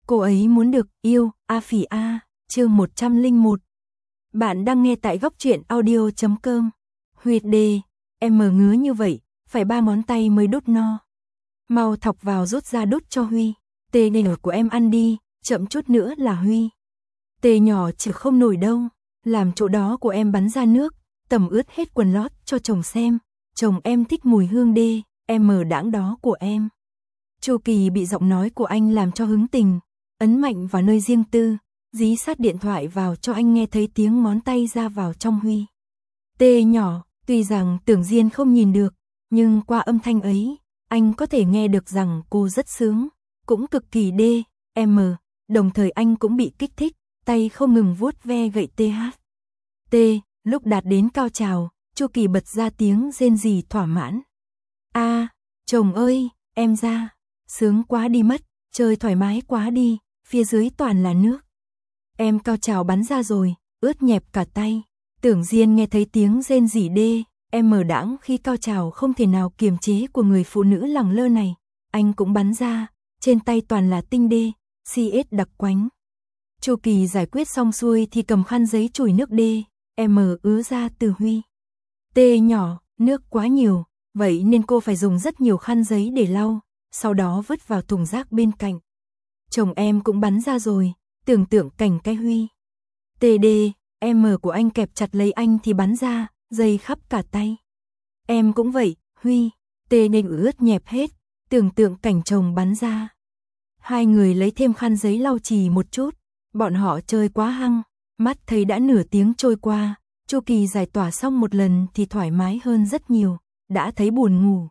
Cô ấy muốn được yêu, A Phỉ A, chương 101. Bạn đang nghe tại góc truyện audio.com. Huyệt đề, em mờ ngứa như vậy, phải 3 ngón tay mới đút no. Mau thọc vào rút ra đút cho Huy. Tê nở của em ăn đi, chậm chút nữa là Huy. Tê nhỏ chịu không nổi đâu, làm chỗ đó của em bắn ra nước, tẩm ướt hết quần lót cho chồng xem. Chồng em thích mùi hương đê, em mờ đãng đó của em. Chu Kỳ bị giọng nói của anh làm cho hứng tình, ấn mạnh vào nơi riêng tư, dí sát điện thoại vào cho anh nghe thấy tiếng ngón tay ra vào trong Huy. Tê nhỏ, tuy rằng Tưởng Diên không nhìn được, nhưng qua âm thanh ấy, anh có thể nghe được rằng cô rất sướng, cũng cực kỳ đê, em, đồng thời anh cũng bị kích thích, tay không ngừng vuốt ve gậy TH. Lúc đạt đến cao trào, Chu Kỳ bật ra tiếng rên rỉ thỏa mãn. A, chồng ơi, em ra, sướng quá đi mất, chơi thoải mái quá đi, phía dưới toàn là nước. Em cao trào bắn ra rồi, ướt nhẹp cả tay. Tưởng Diên nghe thấy tiếng rên rỉ đê, em mờ đãng khi cao trào không thể nào kiềm chế của người phụ nữ lẳng lơ này. Anh cũng bắn ra, trên tay toàn là tinh đê, CS đặc quánh. Chu Kỳ giải quyết xong xuôi thì cầm khăn giấy chùi nước đê, em ứa ra từ Huy. Tê nhỏ, nước quá nhiều, vậy nên cô phải dùng rất nhiều khăn giấy để lau, sau đó vứt vào thùng rác bên cạnh. Chồng em cũng bắn ra rồi, tưởng tượng cảnh cái Huy. TD, em của anh kẹp chặt lấy anh thì bắn ra, dây khắp cả tay. Em cũng vậy, Huy, tê nên ướt nhẹp hết, tưởng tượng cảnh chồng bắn ra. Hai người lấy thêm khăn giấy lau chùi một chút, bọn họ chơi quá hăng, mắt thấy đã nửa tiếng trôi qua, Chu Kỳ giải tỏa xong một lần thì thoải mái hơn rất nhiều, đã thấy buồn ngủ.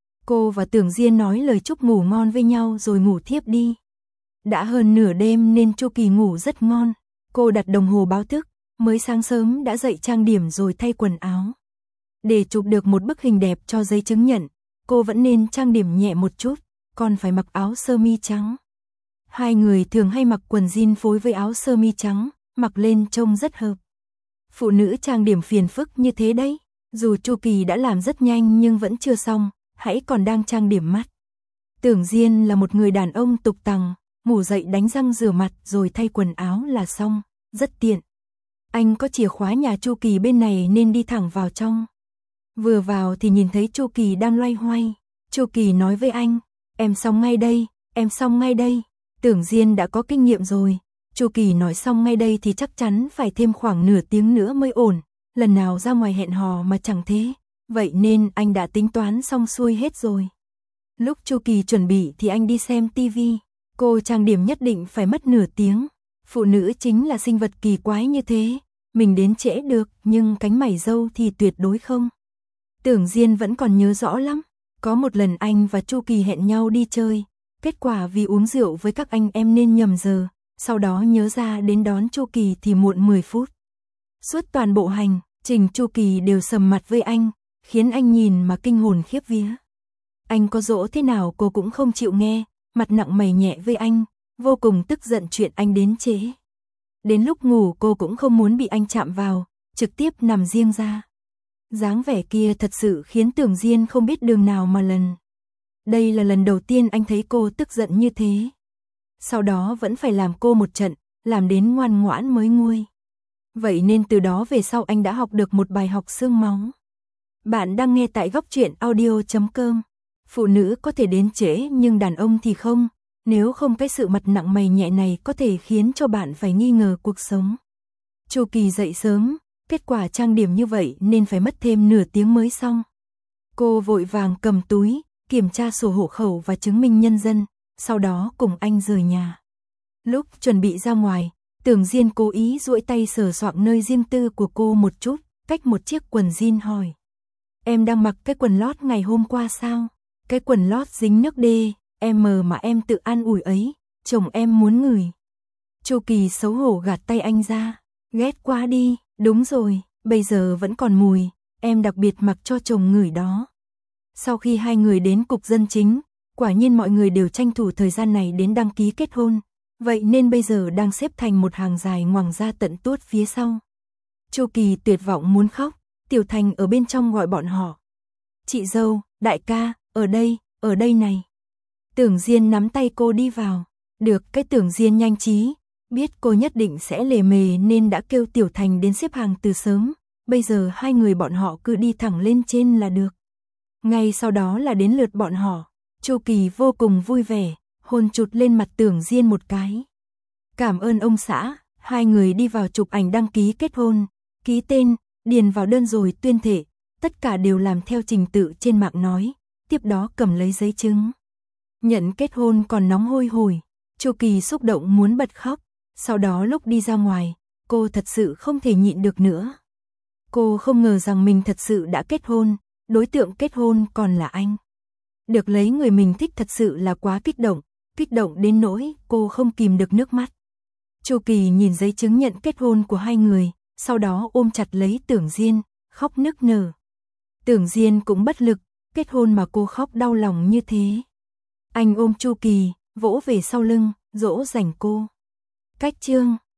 Cô và Tưởng Diên nói lời chúc ngủ ngon với nhau rồi ngủ thiếp đi. Đã hơn nửa đêm nên Chu Kỳ ngủ rất ngon, cô đặt đồng hồ báo thức, mới sáng sớm đã dậy trang điểm rồi thay quần áo. Để chụp được một bức hình đẹp cho giấy chứng nhận, cô vẫn nên trang điểm nhẹ một chút, còn phải mặc áo sơ mi trắng. Hai người thường hay mặc quần jean phối với áo sơ mi trắng, mặc lên trông rất hợp. Phụ nữ trang điểm phiền phức như thế đấy, dù Chu Kỳ đã làm rất nhanh nhưng vẫn chưa xong, hãy còn đang trang điểm mắt. Tưởng Diên là một người đàn ông tục tằng, ngủ dậy đánh răng rửa mặt rồi thay quần áo là xong, rất tiện. Anh có chìa khóa nhà Chu Kỳ bên này nên đi thẳng vào trong. Vừa vào thì nhìn thấy Chu Kỳ đang loay hoay. Chu Kỳ nói với anh, em xong ngay đây, em xong ngay đây. Tưởng Diên đã có kinh nghiệm rồi. Chu Kỳ nói xong ngay đây thì chắc chắn phải thêm khoảng nửa tiếng nữa mới ổn. Lần nào ra ngoài hẹn hò mà chẳng thế. Vậy nên anh đã tính toán xong xuôi hết rồi. Lúc Chu Kỳ chuẩn bị thì anh đi xem tivi. Cô trang điểm nhất định phải mất nửa tiếng. Phụ nữ chính là sinh vật kỳ quái như thế. Mình đến trễ được nhưng cánh mày râu thì tuyệt đối không. Tưởng Diên vẫn còn nhớ rõ lắm. Có một lần anh và Chu Kỳ hẹn nhau đi chơi. Kết quả vì uống rượu với các anh em nên nhầm giờ. Sau đó nhớ ra đến đón Chu Kỳ thì muộn 10 phút. Suốt toàn bộ hành trình Chu Kỳ đều sầm mặt với anh, khiến anh nhìn mà kinh hồn khiếp vía. Anh có dỗ thế nào cô cũng không chịu nghe, mặt nặng mày nhẹ với anh, vô cùng tức giận chuyện anh đến trễ. Đến lúc ngủ cô cũng không muốn bị anh chạm vào, trực tiếp nằm riêng ra. Dáng vẻ kia thật sự khiến Tưởng Diên không biết đường nào mà lần. Đây là lần đầu tiên anh thấy cô tức giận như thế. Sau đó vẫn phải làm cô một trận, làm đến ngoan ngoãn mới nguôi. Vậy nên từ đó về sau anh đã học được một bài học xương máu. Bạn đang nghe tại góc truyện audio.com. Phụ nữ có thể đến trễ nhưng đàn ông thì không. Nếu không cái sự mặt nặng mày nhẹ này có thể khiến cho bạn phải nghi ngờ cuộc sống. Chu Kỳ dậy sớm, kết quả trang điểm như vậy nên phải mất thêm nửa tiếng mới xong. Cô vội vàng cầm túi, kiểm tra sổ hộ khẩu và chứng minh nhân dân, sau đó cùng anh rời nhà. Lúc chuẩn bị ra ngoài, Tưởng Diên cố ý duỗi tay sờ soạng nơi riêng tư của cô một chút, cách một chiếc quần jean hỏi. Em đang mặc cái quần lót ngày hôm qua sao? Cái quần lót dính nước đê, em mà em tự an ủi ấy, chồng em muốn ngửi. Chu Kỳ xấu hổ gạt tay anh ra, ghét quá đi, đúng rồi, bây giờ vẫn còn mùi, em đặc biệt mặc cho chồng ngửi đó. Sau khi hai người đến cục dân chính, quả nhiên mọi người đều tranh thủ thời gian này đến đăng ký kết hôn, vậy nên bây giờ đang xếp thành một hàng dài ngoằng ra tận tuốt phía sau. Chu Kỳ tuyệt vọng muốn khóc, Tiểu Thành ở bên trong gọi bọn họ. Chị dâu, đại ca, ở đây này. Tưởng Diên nắm tay cô đi vào, Được cái Tưởng Diên nhanh trí, biết cô nhất định sẽ lề mề nên đã kêu Tiểu Thành đến xếp hàng từ sớm, bây giờ hai người bọn họ cứ đi thẳng lên trên là được. Ngay sau đó là đến lượt bọn họ, Chu Kỳ vô cùng vui vẻ, hôn chụt lên mặt Tưởng Diên một cái. Cảm ơn ông xã, hai người đi vào chụp ảnh đăng ký kết hôn, ký tên, điền vào đơn rồi tuyên thệ, tất cả đều làm theo trình tự trên mạng nói, tiếp đó cầm lấy giấy chứng. Nhận kết hôn còn nóng hôi hổi, Chu Kỳ xúc động muốn bật khóc, sau đó lúc đi ra ngoài, cô thật sự không thể nhịn được nữa. Cô không ngờ rằng mình thật sự đã kết hôn, đối tượng kết hôn còn là anh. Được lấy người mình thích thật sự là quá kích động đến nỗi cô không kìm được nước mắt. Chu Kỳ nhìn giấy chứng nhận kết hôn của hai người, sau đó ôm chặt lấy Tưởng Diên, khóc nức nở. Tưởng Diên cũng bất lực, kết hôn mà cô khóc đau lòng như thế. Anh ôm Chu Kỳ, vỗ về sau lưng, dỗ dành cô. Cách chương